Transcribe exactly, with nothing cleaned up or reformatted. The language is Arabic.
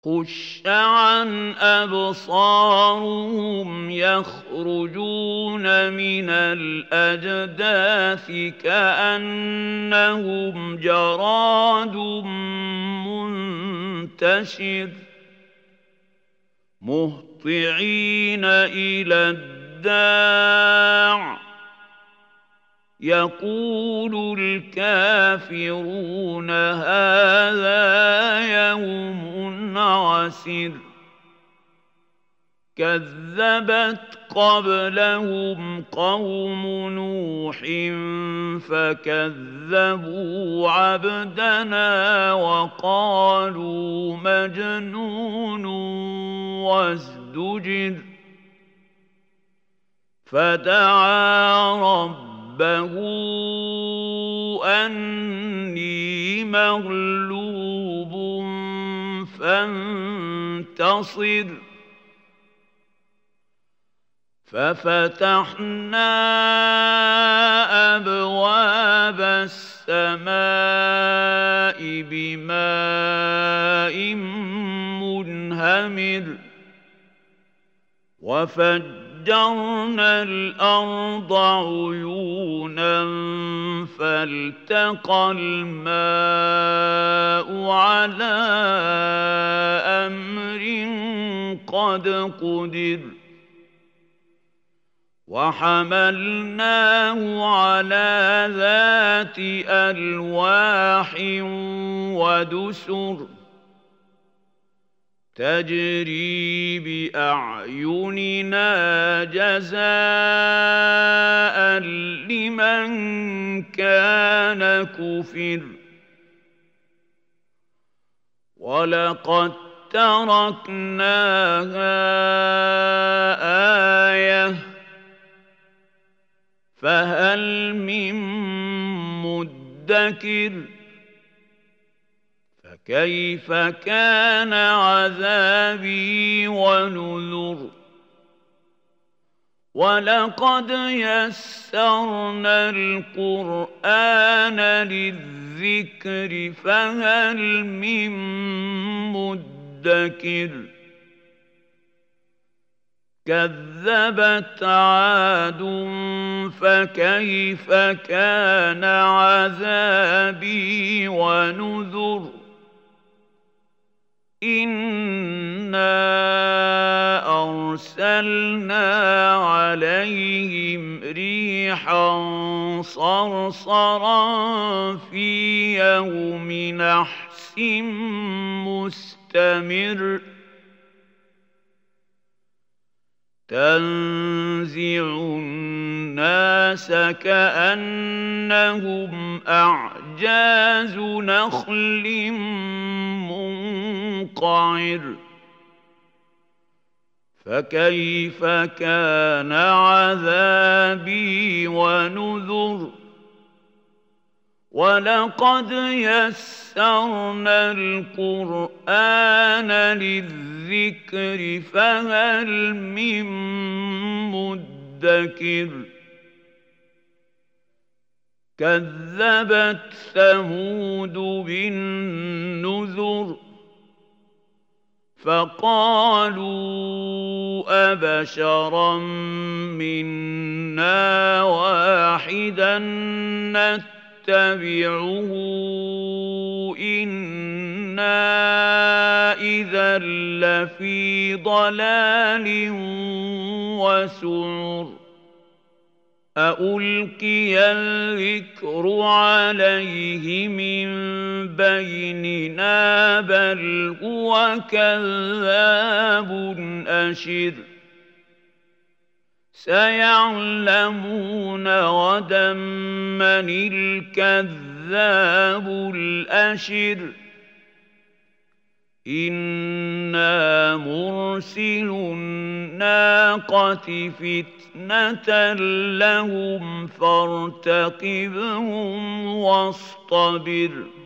خش عن أبصارهم يخرجون من الأجداث كأنهم جراد منتشر مهطعين إلى الداع يقول الكافرون هذا يوم عسر كذبت قبلهم قوم نوح فكذبوا عبدنا وقالوا مجنون وازدجر فدعا ربه ربه أني مغلوب فانتصر ففتحنا أبواب السماء بماء منهمر وفجرنا فجرنا الأرض عيونا فالتقى الماء على أمر قد قدر وحملناه على ذات ألواح ودسر تجري بأعيننا جزاء لمن كان كفر ولقد تركناها آية فهل من مدكر فكيف كان عذابي ونذر ولقد يسرنا القرآن للذكر فهل من مدكر كذبت عاد فكيف كان عذابي ونذر إنا أرسلنا عليهم ريحا صرصرا في يوم نحس مستمر تنزع الناس كأنهم أعجاز نخل منقعر فكيف كان عذابي ونذر ولقد يسرنا القرآن للذكر فهل من مدكر كذبت ثمود بالنذر فقالوا أبشرا منا واحدا نتبعه إنا إذا لفي ضلال وسعر أألقي الذكر عليه من بيننا بل هو كذاب أشر سيعلمون غدا من الكذاب الأشر إنا مرسل الناقة فتنة لهم فارتقبهم واصطبر